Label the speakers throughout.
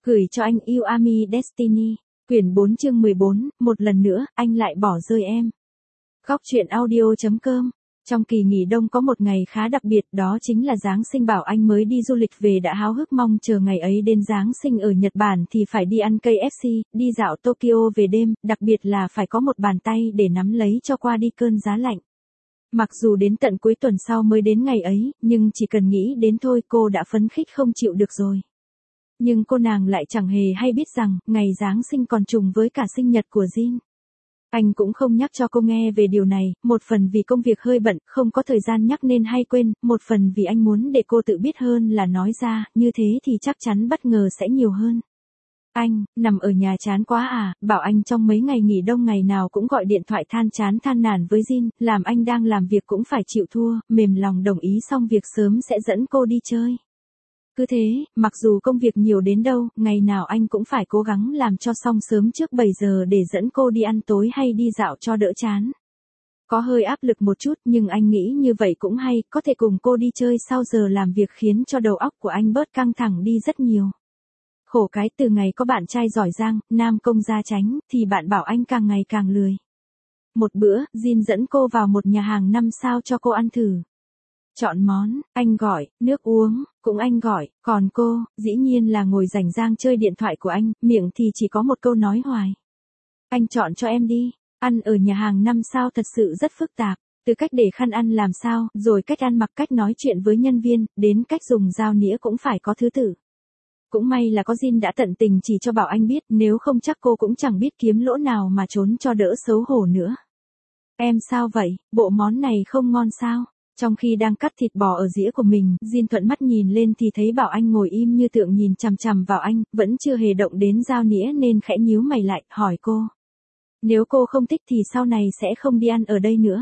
Speaker 1: Gửi cho anh yêu Ami Destiny. Quyển 4 chương 14, một lần nữa, anh lại bỏ rơi em. Góc truyện audio.com. Trong kỳ nghỉ đông có một ngày khá đặc biệt, đó chính là Giáng sinh. Bảo Anh mới đi du lịch về đã háo hức mong chờ ngày ấy đến. Giáng sinh ở Nhật Bản thì phải đi ăn KFC, đi dạo Tokyo về đêm, đặc biệt là phải có một bàn tay để nắm lấy cho qua đi cơn giá lạnh. Mặc dù đến tận cuối tuần sau mới đến ngày ấy, nhưng chỉ cần nghĩ đến thôi cô đã phấn khích không chịu được rồi. Nhưng cô nàng lại chẳng hề hay biết rằng, ngày Giáng sinh còn trùng với cả sinh nhật của Jin. Anh cũng không nhắc cho cô nghe về điều này, một phần vì công việc hơi bận, không có thời gian nhắc nên hay quên, một phần vì anh muốn để cô tự biết hơn là nói ra, như thế thì chắc chắn bất ngờ sẽ nhiều hơn. Anh, nằm ở nhà chán quá à, Bảo Anh trong mấy ngày nghỉ đông ngày nào cũng gọi điện thoại than chán than nản với Jin, làm anh đang làm việc cũng phải chịu thua, mềm lòng đồng ý xong việc sớm sẽ dẫn cô đi chơi. Cứ thế, mặc dù công việc nhiều đến đâu, ngày nào anh cũng phải cố gắng làm cho xong sớm trước 7 giờ để dẫn cô đi ăn tối hay đi dạo cho đỡ chán. Có hơi áp lực một chút nhưng anh nghĩ như vậy cũng hay, có thể cùng cô đi chơi sau giờ làm việc khiến cho đầu óc của anh bớt căng thẳng đi rất nhiều. Khổ cái từ ngày có bạn trai giỏi giang, nam công gia chánh, thì bạn Bảo Anh càng ngày càng lười. Một bữa, Jin dẫn cô vào một nhà hàng 5 sao cho cô ăn thử. Chọn món, anh gọi, nước uống, cũng anh gọi, còn cô, dĩ nhiên là ngồi rảnh rang chơi điện thoại của anh, miệng thì chỉ có một câu nói hoài. Anh chọn cho em đi, ăn ở nhà hàng 5 sao thật sự rất phức tạp, từ cách để khăn ăn làm sao, rồi cách ăn mặc cách nói chuyện với nhân viên, đến cách dùng dao nĩa cũng phải có thứ tự. Cũng may là có Jin đã tận tình chỉ cho Bảo Anh biết, nếu không chắc cô cũng chẳng biết kiếm lỗ nào mà trốn cho đỡ xấu hổ nữa. Em sao vậy, bộ món này không ngon sao? Trong khi đang cắt thịt bò ở dĩa của mình, Jin thuận mắt nhìn lên thì thấy Bảo Anh ngồi im như tượng nhìn chằm chằm vào anh, vẫn chưa hề động đến dao nĩa nên khẽ nhíu mày lại, hỏi cô. Nếu cô không thích thì sau này sẽ không đi ăn ở đây nữa.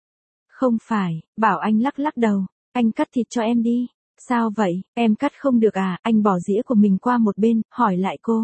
Speaker 1: Không phải, Bảo Anh lắc lắc đầu, anh cắt thịt cho em đi. Sao vậy, em cắt không được à, anh bỏ dĩa của mình qua một bên, hỏi lại cô.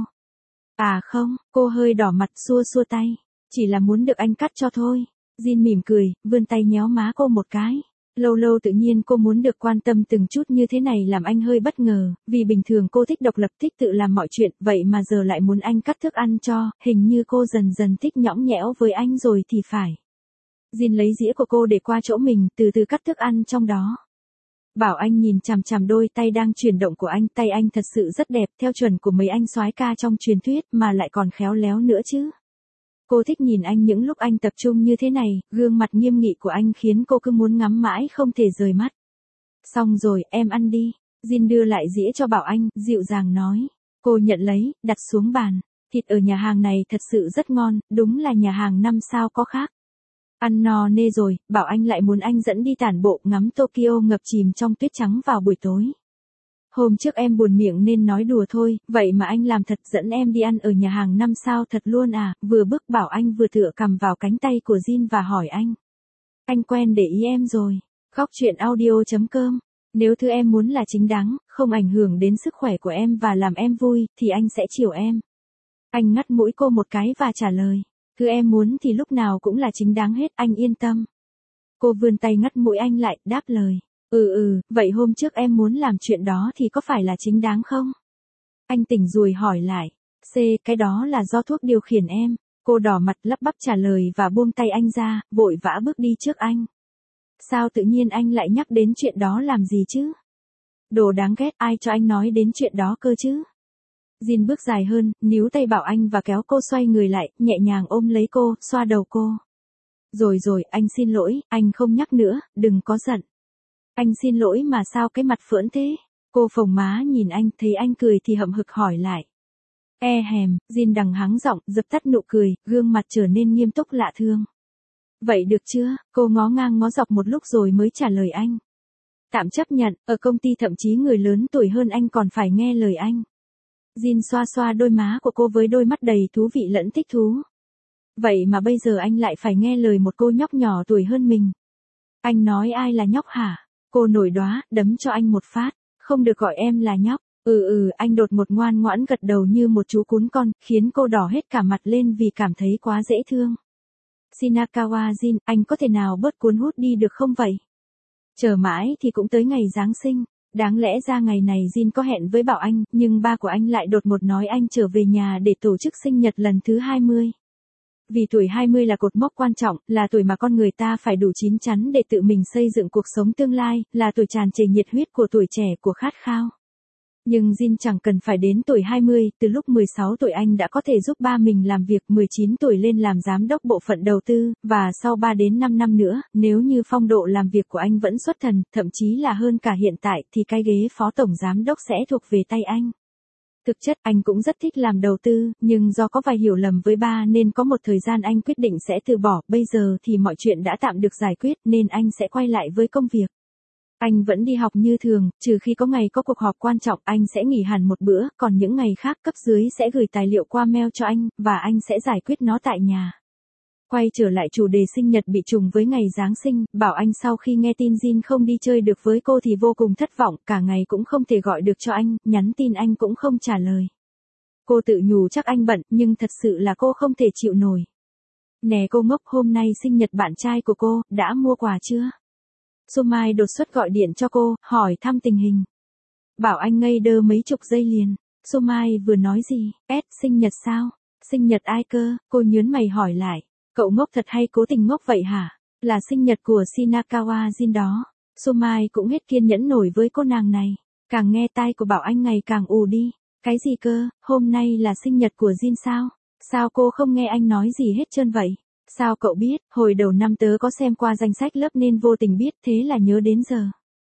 Speaker 1: À không, cô hơi đỏ mặt xua xua tay, chỉ là muốn được anh cắt cho thôi. Jin mỉm cười, vươn tay nhéo má cô một cái. Lâu lâu tự nhiên cô muốn được quan tâm từng chút như thế này làm anh hơi bất ngờ, vì bình thường cô thích độc lập thích tự làm mọi chuyện, vậy mà giờ lại muốn anh cắt thức ăn cho, hình như cô dần dần thích nhõng nhẽo với anh rồi thì phải. Jin lấy dĩa của cô để qua chỗ mình, từ từ cắt thức ăn trong đó. Bảo Anh nhìn chằm chằm đôi tay đang chuyển động của anh, tay anh thật sự rất đẹp, theo chuẩn của mấy anh soái ca trong truyền thuyết, mà lại còn khéo léo nữa chứ. Cô thích nhìn anh những lúc anh tập trung như thế này, gương mặt nghiêm nghị của anh khiến cô cứ muốn ngắm mãi không thể rời mắt. Xong rồi, em ăn đi. Jin đưa lại dĩa cho Bảo Anh, dịu dàng nói. Cô nhận lấy, đặt xuống bàn. Thịt ở nhà hàng này thật sự rất ngon, đúng là nhà hàng 5 sao có khác. Ăn no nê rồi, Bảo Anh lại muốn anh dẫn đi tản bộ ngắm Tokyo ngập chìm trong tuyết trắng vào buổi tối. Hôm trước em buồn miệng nên nói đùa thôi, vậy mà anh làm thật dẫn em đi ăn ở nhà hàng 5 sao thật luôn à, vừa bước Bảo Anh vừa tựa cằm vào cánh tay của Jin và hỏi anh. Anh quen để ý em rồi. Góc truyện audio.com. Nếu thứ em muốn là chính đáng, không ảnh hưởng đến sức khỏe của em và làm em vui, thì anh sẽ chiều em. Anh ngắt mũi cô một cái và trả lời. Thứ em muốn thì lúc nào cũng là chính đáng hết, anh yên tâm. Cô vươn tay ngắt mũi anh lại, đáp lời. Vậy hôm trước em muốn làm chuyện đó thì có phải là chính đáng không? Anh tỉnh rồi hỏi lại. Cái đó là do thuốc điều khiển em. Cô đỏ mặt lắp bắp trả lời và buông tay anh ra, vội vã bước đi trước anh. Sao tự nhiên anh lại nhắc đến chuyện đó làm gì chứ? Đồ đáng ghét, ai cho anh nói đến chuyện đó cơ chứ? Jin bước dài hơn, níu tay Bảo Anh và kéo cô xoay người lại, nhẹ nhàng ôm lấy cô, xoa đầu cô. Rồi, anh xin lỗi, anh không nhắc nữa, đừng có giận. Anh xin lỗi mà sao cái mặt phỡn thế? Cô phồng má nhìn anh, thấy anh cười thì hậm hực hỏi lại. Jin đằng hắng giọng, dập tắt nụ cười, gương mặt trở nên nghiêm túc lạ thương. Vậy được chưa? Cô ngó ngang ngó dọc một lúc rồi mới trả lời anh. Tạm chấp nhận, ở công ty thậm chí người lớn tuổi hơn anh còn phải nghe lời anh. Jin xoa xoa đôi má của cô với đôi mắt đầy thú vị lẫn thích thú. Vậy mà bây giờ anh lại phải nghe lời một cô nhóc nhỏ tuổi hơn mình. Anh nói ai là nhóc hả? Cô nổi đoá, đấm cho anh một phát. Không được gọi em là nhóc. Anh đột ngột ngoan ngoãn gật đầu như một chú cún con, khiến cô đỏ hết cả mặt lên vì cảm thấy quá dễ thương. Shinakawa Jin, anh có thể nào bớt cuốn hút đi được không vậy? Chờ mãi thì cũng tới ngày Giáng sinh. Đáng lẽ ra ngày này Jin có hẹn với Bảo Anh, nhưng ba của anh lại đột ngột nói anh trở về nhà để tổ chức sinh nhật lần thứ 20. Vì tuổi 20 là cột mốc quan trọng, là tuổi mà con người ta phải đủ chín chắn để tự mình xây dựng cuộc sống tương lai, là tuổi tràn trề nhiệt huyết của tuổi trẻ, của khát khao. Nhưng Jin chẳng cần phải đến tuổi 20, từ lúc 16 tuổi anh đã có thể giúp ba mình làm việc, 19 tuổi lên làm giám đốc bộ phận đầu tư, và sau 3 đến 5 năm nữa, nếu như phong độ làm việc của anh vẫn xuất thần, thậm chí là hơn cả hiện tại, thì cái ghế phó tổng giám đốc sẽ thuộc về tay anh. Thực chất anh cũng rất thích làm đầu tư, nhưng do có vài hiểu lầm với ba nên có một thời gian anh quyết định sẽ từ bỏ, bây giờ thì mọi chuyện đã tạm được giải quyết nên anh sẽ quay lại với công việc. Anh vẫn đi học như thường, trừ khi có ngày có cuộc họp quan trọng anh sẽ nghỉ hẳn một bữa, còn những ngày khác cấp dưới sẽ gửi tài liệu qua mail cho anh, và anh sẽ giải quyết nó tại nhà. Quay trở lại chủ đề sinh nhật bị trùng với ngày Giáng sinh, Bảo Anh sau khi nghe tin Jin không đi chơi được với cô thì vô cùng thất vọng, cả ngày cũng không thể gọi được cho anh, nhắn tin anh cũng không trả lời. Cô tự nhủ chắc anh bận, nhưng thật sự là cô không thể chịu nổi. Nè cô ngốc, hôm nay sinh nhật bạn trai của cô, đã mua quà chưa? Somai đột xuất gọi điện cho cô, hỏi thăm tình hình. Bảo Anh ngây đơ mấy chục giây liền. Somai vừa nói gì? Sinh nhật sao? Sinh nhật ai cơ? Cô nhớn mày hỏi lại. Cậu ngốc thật hay cố tình ngốc vậy hả? Là sinh nhật của Shinakawa Jin đó. Somai cũng hết kiên nhẫn nổi với cô nàng này. Càng nghe tai của Bảo Anh ngày càng ù đi. Cái gì cơ? Hôm nay là sinh nhật của Jin sao? Sao cô không nghe anh nói gì hết trơn vậy? Sao cậu biết? Hồi đầu năm tớ có xem qua danh sách lớp nên vô tình biết, thế là nhớ đến giờ.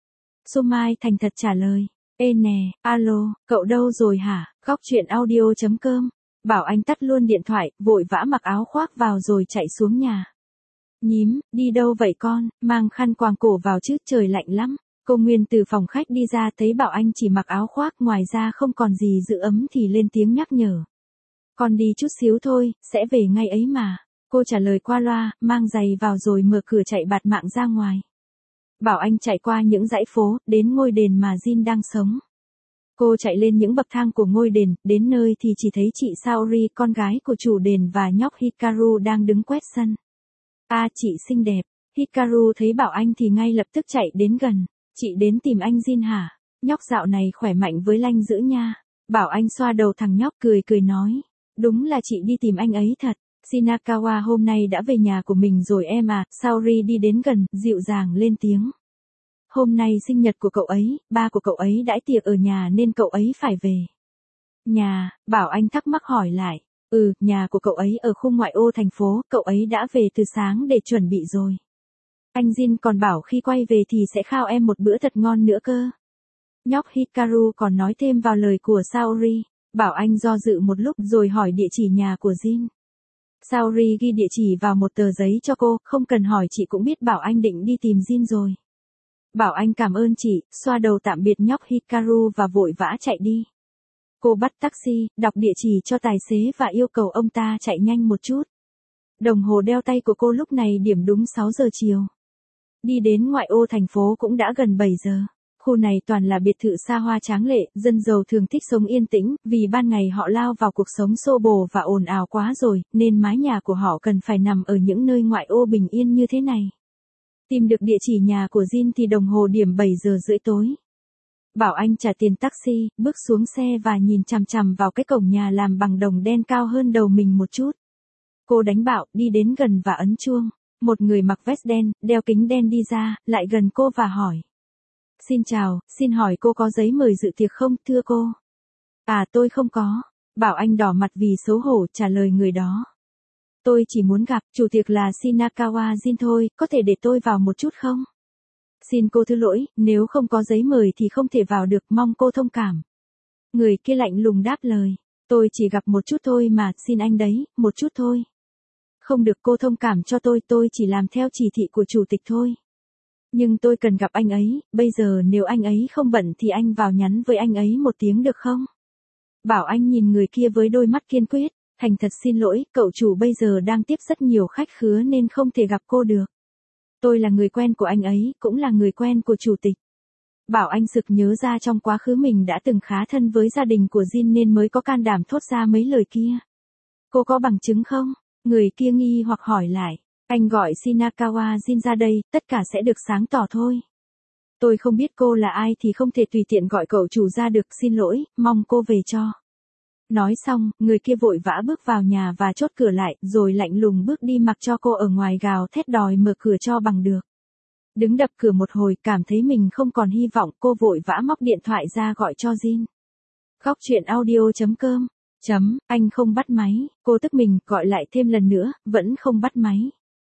Speaker 1: Somai thành thật trả lời. Ê nè, alo, cậu đâu rồi hả? Góc chuyện audio.com. Bảo Anh tắt luôn điện thoại, vội vã mặc áo khoác vào rồi chạy xuống nhà. Nhím, đi đâu vậy con? Mang khăn quàng cổ vào chứ, trời lạnh lắm. Cô Nguyên từ phòng khách đi ra thấy Bảo Anh chỉ mặc áo khoác, ngoài ra không còn gì giữ ấm thì lên tiếng nhắc nhở. Con đi chút xíu thôi, sẽ về ngay ấy mà. Cô trả lời qua loa, mang giày vào rồi mở cửa chạy bạt mạng ra ngoài. Bảo Anh chạy qua những dãy phố, đến ngôi đền mà Jin đang sống. Cô chạy lên những bậc thang của ngôi đền, đến nơi thì chỉ thấy chị Saori, con gái của chủ đền, và nhóc Hikaru đang đứng quét sân. Chị xinh đẹp. Hikaru thấy Bảo Anh thì ngay lập tức chạy đến gần. Chị đến tìm anh Jin hả? Nhóc dạo này khỏe mạnh với lanh dữ nha. Bảo Anh xoa đầu thằng nhóc cười cười nói. Đúng là chị đi tìm anh ấy thật. Shinakawa hôm nay đã về nhà của mình rồi em à. Saori đi đến gần, dịu dàng lên tiếng. Hôm nay sinh nhật của cậu ấy, ba của cậu ấy đãi tiệc ở nhà nên cậu ấy phải về. Nhà, Bảo Anh thắc mắc hỏi lại. Nhà của cậu ấy ở khu ngoại ô thành phố, cậu ấy đã về từ sáng để chuẩn bị rồi. Anh Jin còn bảo khi quay về thì sẽ khao em một bữa thật ngon nữa cơ. Nhóc Hikaru còn nói thêm vào lời của Saori. Bảo Anh do dự một lúc rồi hỏi địa chỉ nhà của Jin. Saori ghi địa chỉ vào một tờ giấy cho cô, không cần hỏi chị cũng biết Bảo Anh định đi tìm Jin rồi. Bảo Anh cảm ơn chị, xoa đầu tạm biệt nhóc Hikaru và vội vã chạy đi. Cô bắt taxi, đọc địa chỉ cho tài xế và yêu cầu ông ta chạy nhanh một chút. Đồng hồ đeo tay của cô lúc này điểm đúng 6 giờ chiều. Đi đến ngoại ô thành phố cũng đã gần 7 giờ. Khu này toàn là biệt thự xa hoa tráng lệ, dân giàu thường thích sống yên tĩnh, vì ban ngày họ lao vào cuộc sống xô bồ và ồn ào quá rồi, nên mái nhà của họ cần phải nằm ở những nơi ngoại ô bình yên như thế này. Tìm được địa chỉ nhà của Jin thì đồng hồ điểm 7 giờ rưỡi tối. Bảo Anh trả tiền taxi, bước xuống xe và nhìn chằm chằm vào cái cổng nhà làm bằng đồng đen cao hơn đầu mình một chút. Cô đánh bạo, đi đến gần và ấn chuông. Một người mặc vest đen, đeo kính đen đi ra, lại gần cô và hỏi. Xin chào, xin hỏi cô có giấy mời dự tiệc không, thưa cô? Tôi không có. Bảo Anh đỏ mặt vì xấu hổ trả lời người đó. Tôi chỉ muốn gặp, chủ tiệc là Shinakawa Jin thôi, có thể để tôi vào một chút không? Xin cô thứ lỗi, nếu không có giấy mời thì không thể vào được, mong cô thông cảm. Người kia lạnh lùng đáp lời. Tôi chỉ gặp một chút thôi mà, xin anh đấy, một chút thôi. Không được, cô thông cảm cho tôi chỉ làm theo chỉ thị của chủ tịch thôi. Nhưng tôi cần gặp anh ấy, bây giờ nếu anh ấy không bận thì anh vào nhắn với anh ấy một tiếng được không? Bảo Anh nhìn người kia với đôi mắt kiên quyết. Thành thật xin lỗi, cậu chủ bây giờ đang tiếp rất nhiều khách khứa nên không thể gặp cô được. Tôi là người quen của anh ấy, cũng là người quen của chủ tịch. Bảo Anh sực nhớ ra trong quá khứ mình đã từng khá thân với gia đình của Jin nên mới có can đảm thốt ra mấy lời kia. Cô có bằng chứng không? Người kia nghi hoặc hỏi lại. Anh gọi Shinakawa Jin ra đây, tất cả sẽ được sáng tỏ thôi. Tôi không biết cô là ai thì không thể tùy tiện gọi cậu chủ ra được, xin lỗi, mong cô về cho. Nói xong, người kia vội vã bước vào nhà và chốt cửa lại, rồi lạnh lùng bước đi mặc cho cô ở ngoài gào thét đòi mở cửa cho bằng được. Đứng đập cửa một hồi, cảm thấy mình không còn hy vọng, cô vội vã móc điện thoại ra gọi cho Jin. Góc chuyện audio.com. Anh không bắt máy, cô tức mình, gọi lại thêm lần nữa, vẫn không bắt máy.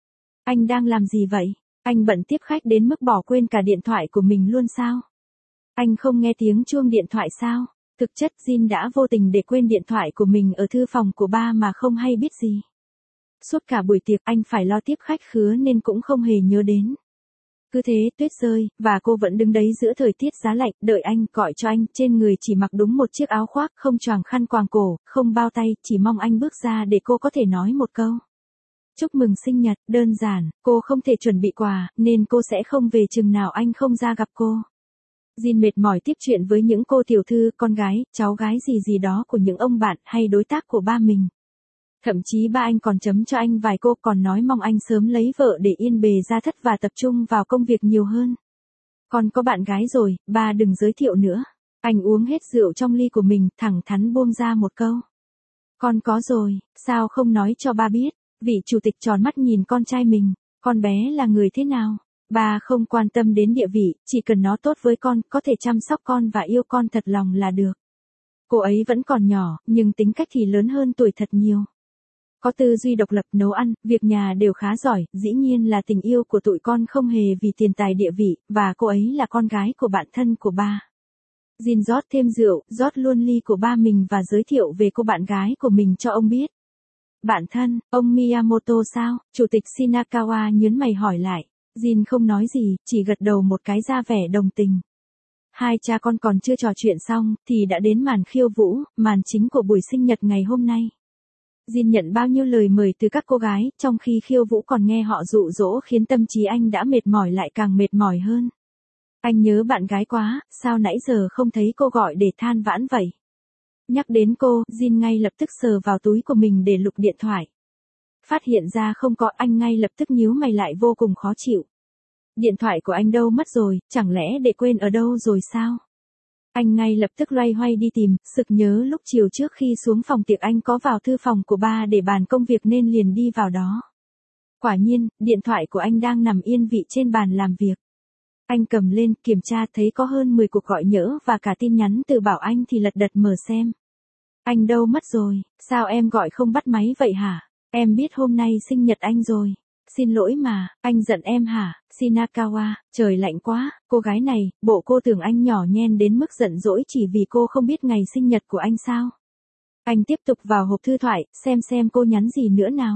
Speaker 1: Anh đang làm gì vậy? Anh bận tiếp khách đến mức bỏ quên cả điện thoại của mình luôn sao? Anh không nghe tiếng chuông điện thoại sao? Thực chất Jin đã vô tình để quên điện thoại của mình ở thư phòng của ba mà không hay biết gì. Suốt cả buổi tiệc anh phải lo tiếp khách khứa nên cũng không hề nhớ đến. Cứ thế tuyết rơi, và cô vẫn đứng đấy giữa thời tiết giá lạnh, đợi anh, gọi cho anh, trên người chỉ mặc đúng một chiếc áo khoác, không choàng khăn quàng cổ, không bao tay, chỉ mong anh bước ra để cô có thể nói một câu. Chúc mừng sinh nhật, đơn giản, cô không thể chuẩn bị quà, nên cô sẽ không về chừng nào anh không ra gặp cô. Jin mệt mỏi tiếp chuyện với những cô tiểu thư, con gái, cháu gái gì đó của những ông bạn hay đối tác của ba mình. Thậm chí ba anh còn chấm cho anh vài cô, còn nói mong anh sớm lấy vợ để yên bề gia thất và tập trung vào công việc nhiều hơn. Con có bạn gái rồi, ba đừng giới thiệu nữa. Anh uống hết rượu trong ly của mình, thẳng thắn buông ra một câu. Con có rồi, sao không nói cho ba biết? Vị chủ tịch tròn mắt nhìn con trai mình, con bé là người thế nào? Ba không quan tâm đến địa vị, chỉ cần nó tốt với con, có thể chăm sóc con và yêu con thật lòng là được. Cô ấy vẫn còn nhỏ, nhưng tính cách thì lớn hơn tuổi thật nhiều. Có tư duy độc lập, nấu ăn, việc nhà đều khá giỏi, dĩ nhiên là tình yêu của tụi con không hề vì tiền tài địa vị, và cô ấy là con gái của bạn thân của ba. Jin rót thêm rượu, rót luôn ly của ba mình và giới thiệu về cô bạn gái của mình cho ông biết. Bạn thân, ông Miyamoto sao? Chủ tịch Shinakawa nhớn mày hỏi lại. Jin không nói gì, chỉ gật đầu một cái ra vẻ đồng tình. Hai cha con còn chưa trò chuyện xong, thì đã đến màn khiêu vũ, màn chính của buổi sinh nhật ngày hôm nay. Jin nhận bao nhiêu lời mời từ các cô gái, trong khi khiêu vũ còn nghe họ dụ dỗ khiến tâm trí anh đã mệt mỏi lại càng mệt mỏi hơn. Anh nhớ bạn gái quá, sao nãy giờ không thấy cô gọi để than vãn vậy? Nhắc đến cô, Jin ngay lập tức sờ vào túi của mình để lục điện thoại. Phát hiện ra không có, anh ngay lập tức nhíu mày lại vô cùng khó chịu. Điện thoại của anh đâu mất rồi, chẳng lẽ để quên ở đâu rồi sao? Anh ngay lập tức loay hoay đi tìm, sực nhớ lúc chiều trước khi xuống phòng tiệc anh có vào thư phòng của ba để bàn công việc nên liền đi vào đó. Quả nhiên, điện thoại của anh đang nằm yên vị trên bàn làm việc. Anh cầm lên, kiểm tra thấy có hơn 10 cuộc gọi nhỡ và cả tin nhắn từ Bảo Anh thì lật đật mở xem. Anh đâu mất rồi, sao em gọi không bắt máy vậy hả? Em biết hôm nay sinh nhật anh rồi. Xin lỗi mà, anh giận em hả? Shinakawa, trời lạnh quá, cô gái này, bộ cô tưởng anh nhỏ nhen đến mức giận dỗi chỉ vì cô không biết ngày sinh nhật của anh sao? Anh tiếp tục vào hộp thư thoại, xem cô nhắn gì nữa nào.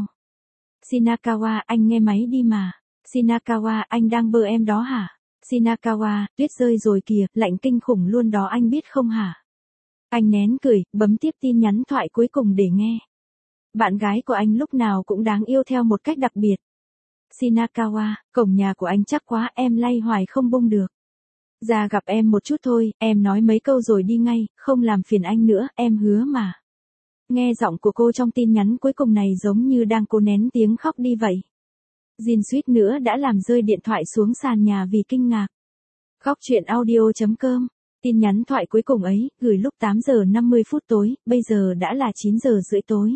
Speaker 1: Shinakawa, anh nghe máy đi mà. Shinakawa, anh đang bơ em đó hả? Shinakawa, tuyết rơi rồi kìa, lạnh kinh khủng luôn đó anh biết không hả? Anh nén cười, bấm tiếp tin nhắn thoại cuối cùng để nghe. Bạn gái của anh lúc nào cũng đáng yêu theo một cách đặc biệt. Shinakawa, cổng nhà của anh chắc quá, em lay hoài không bung được. Ra gặp em một chút thôi, em nói mấy câu rồi đi ngay, không làm phiền anh nữa, em hứa mà. Nghe giọng của cô trong tin nhắn cuối cùng này giống như đang cố nén tiếng khóc đi vậy. Jin suýt nữa đã làm rơi điện thoại xuống sàn nhà vì kinh ngạc. Góc chuyện audio.com. Tin nhắn thoại cuối cùng ấy, gửi lúc 8 giờ 50 phút tối, bây giờ đã là 9 giờ rưỡi tối.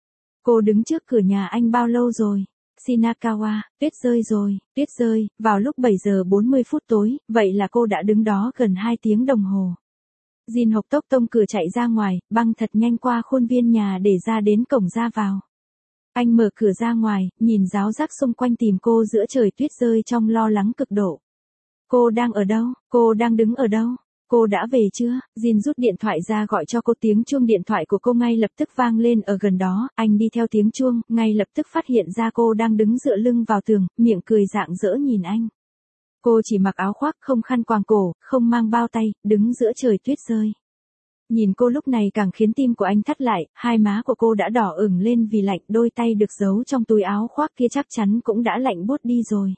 Speaker 1: Cô đứng trước cửa nhà anh bao lâu rồi? Shinakawa, tuyết rơi rồi, tuyết rơi, vào lúc 7 giờ 40 phút tối, vậy là cô đã đứng đó gần 2 tiếng đồng hồ. Jin hộc tốc tông cửa chạy ra ngoài, băng thật nhanh qua khuôn viên nhà để ra đến cổng ra vào. Anh mở cửa ra ngoài, nhìn ráo rác xung quanh tìm cô giữa trời tuyết rơi trong lo lắng cực độ. Cô đang ở đâu? Cô đang đứng ở đâu? Cô đã về chưa? Jin rút điện thoại ra gọi cho cô, tiếng chuông điện thoại của cô ngay lập tức vang lên ở gần đó, anh đi theo tiếng chuông, ngay lập tức phát hiện ra cô đang đứng dựa lưng vào tường, miệng cười rạng rỡ nhìn anh. Cô chỉ mặc áo khoác, không khăn quàng cổ, không mang bao tay, đứng giữa trời tuyết rơi. Nhìn cô lúc này càng khiến tim của anh thắt lại, hai má của cô đã đỏ ửng lên vì lạnh, đôi tay được giấu trong túi áo khoác kia chắc chắn cũng đã lạnh buốt đi rồi.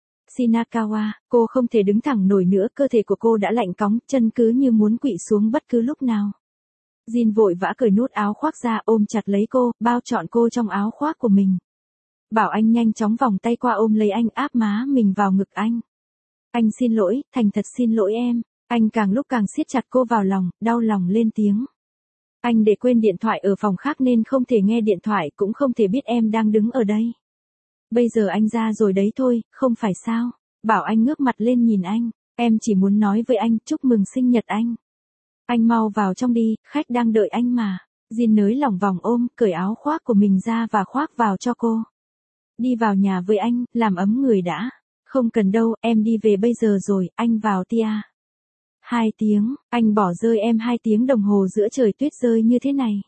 Speaker 1: Shinakawa, cô không thể đứng thẳng nổi nữa, cơ thể của cô đã lạnh cóng, chân cứ như muốn quỵ xuống bất cứ lúc nào. Jin vội vã cởi nút áo khoác ra, ôm chặt lấy cô, bao trọn cô trong áo khoác của mình. Bảo anh nhanh chóng vòng tay qua ôm lấy anh, áp má mình vào ngực anh. Anh xin lỗi, thành thật xin lỗi em. Anh càng lúc càng siết chặt cô vào lòng, đau lòng lên tiếng. Anh để quên điện thoại ở phòng khác nên không thể nghe điện thoại cũng không thể biết em đang đứng ở đây. Bây giờ anh ra rồi đấy thôi, không phải sao? Bảo Anh ngước mặt lên nhìn anh. Em chỉ muốn nói với anh chúc mừng sinh nhật anh. Anh mau vào trong đi, khách đang đợi anh mà. Jin nới lỏng vòng ôm, cởi áo khoác của mình ra và khoác vào cho cô. Đi vào nhà với anh, làm ấm người đã. Không cần đâu, em đi về bây giờ rồi, anh vào tia. 2 tiếng, anh bỏ rơi em 2 tiếng đồng hồ giữa trời tuyết rơi như thế này.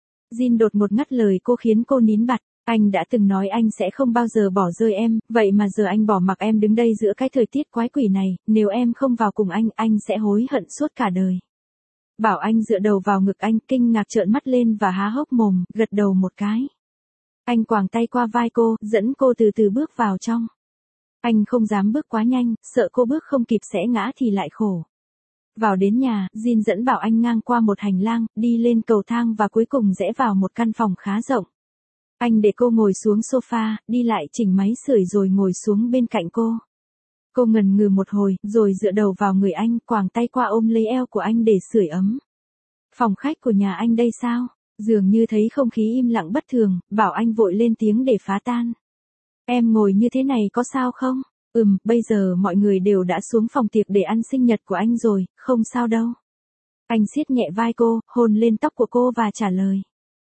Speaker 1: Jin đột ngột ngắt lời cô khiến cô nín bặt. Anh đã từng nói anh sẽ không bao giờ bỏ rơi em, vậy mà giờ anh bỏ mặc em đứng đây giữa cái thời tiết quái quỷ này, nếu em không vào cùng anh sẽ hối hận suốt cả đời. Bảo Anh dựa đầu vào ngực anh, kinh ngạc trợn mắt lên và há hốc mồm, gật đầu một cái. Anh quàng tay qua vai cô, dẫn cô từ từ bước vào trong. Anh không dám bước quá nhanh, sợ cô bước không kịp sẽ ngã thì lại khổ. Vào đến nhà, Jin dẫn Bảo Anh ngang qua một hành lang, đi lên cầu thang và cuối cùng rẽ vào một căn phòng khá rộng. Anh để cô ngồi xuống sofa, đi lại chỉnh máy sưởi rồi ngồi xuống bên cạnh cô. Cô ngần ngừ một hồi, rồi dựa đầu vào người anh, quàng tay qua ôm lấy eo của anh để sưởi ấm. Phòng khách của nhà anh đây sao? Dường như thấy không khí im lặng bất thường, Bảo Anh vội lên tiếng để phá tan. Em ngồi như thế này có sao không? Bây giờ mọi người đều đã xuống phòng tiệc để ăn sinh nhật của anh rồi, không sao đâu. Anh siết nhẹ vai cô, hôn lên tóc của cô và trả lời.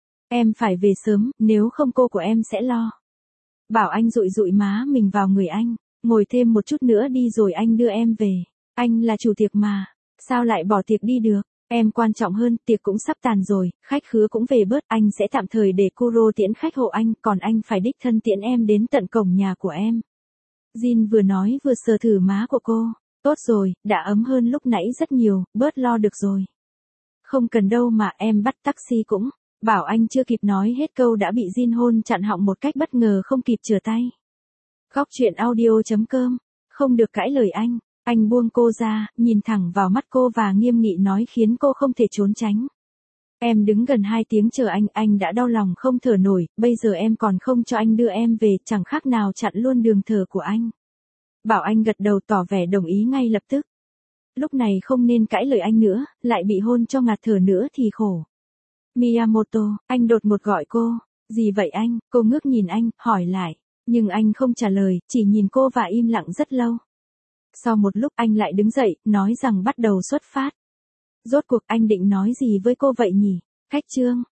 Speaker 1: Em phải về sớm, nếu không cô của em sẽ lo. Bảo Anh dụi dụi má mình vào người anh, ngồi thêm một chút nữa đi rồi anh đưa em về. Anh là chủ tiệc mà, sao lại bỏ tiệc đi được? Em quan trọng hơn, tiệc cũng sắp tàn rồi, khách khứa cũng về bớt, anh sẽ tạm thời để Kuro tiễn khách hộ anh, còn anh phải đích thân tiễn em đến tận cổng nhà của em. Jin vừa nói vừa sờ thử má của cô. Tốt rồi, đã ấm hơn lúc nãy rất nhiều, bớt lo được rồi. Không cần đâu mà em bắt taxi cũng. Bảo Anh chưa kịp nói hết câu đã bị Jin hôn chặn họng một cách bất ngờ không kịp chừa tay. Góc truyện audio.com. Không được cãi lời anh buông cô ra, nhìn thẳng vào mắt cô và nghiêm nghị nói khiến cô không thể trốn tránh. Em đứng gần 2 tiếng chờ anh đã đau lòng không thở nổi, bây giờ em còn không cho anh đưa em về, chẳng khác nào chặn luôn đường thở của anh. Bảo Anh gật đầu tỏ vẻ đồng ý ngay lập tức. Lúc này không nên cãi lời anh nữa, lại bị hôn cho ngạt thở nữa thì khổ. Miyamoto, anh đột ngột gọi cô. Gì vậy anh? Cô ngước nhìn anh, hỏi lại. Nhưng anh không trả lời, chỉ nhìn cô và im lặng rất lâu. Sau một lúc anh lại đứng dậy, nói rằng bắt đầu xuất phát. Rốt cuộc anh định nói gì với cô vậy nhỉ? Khách trương,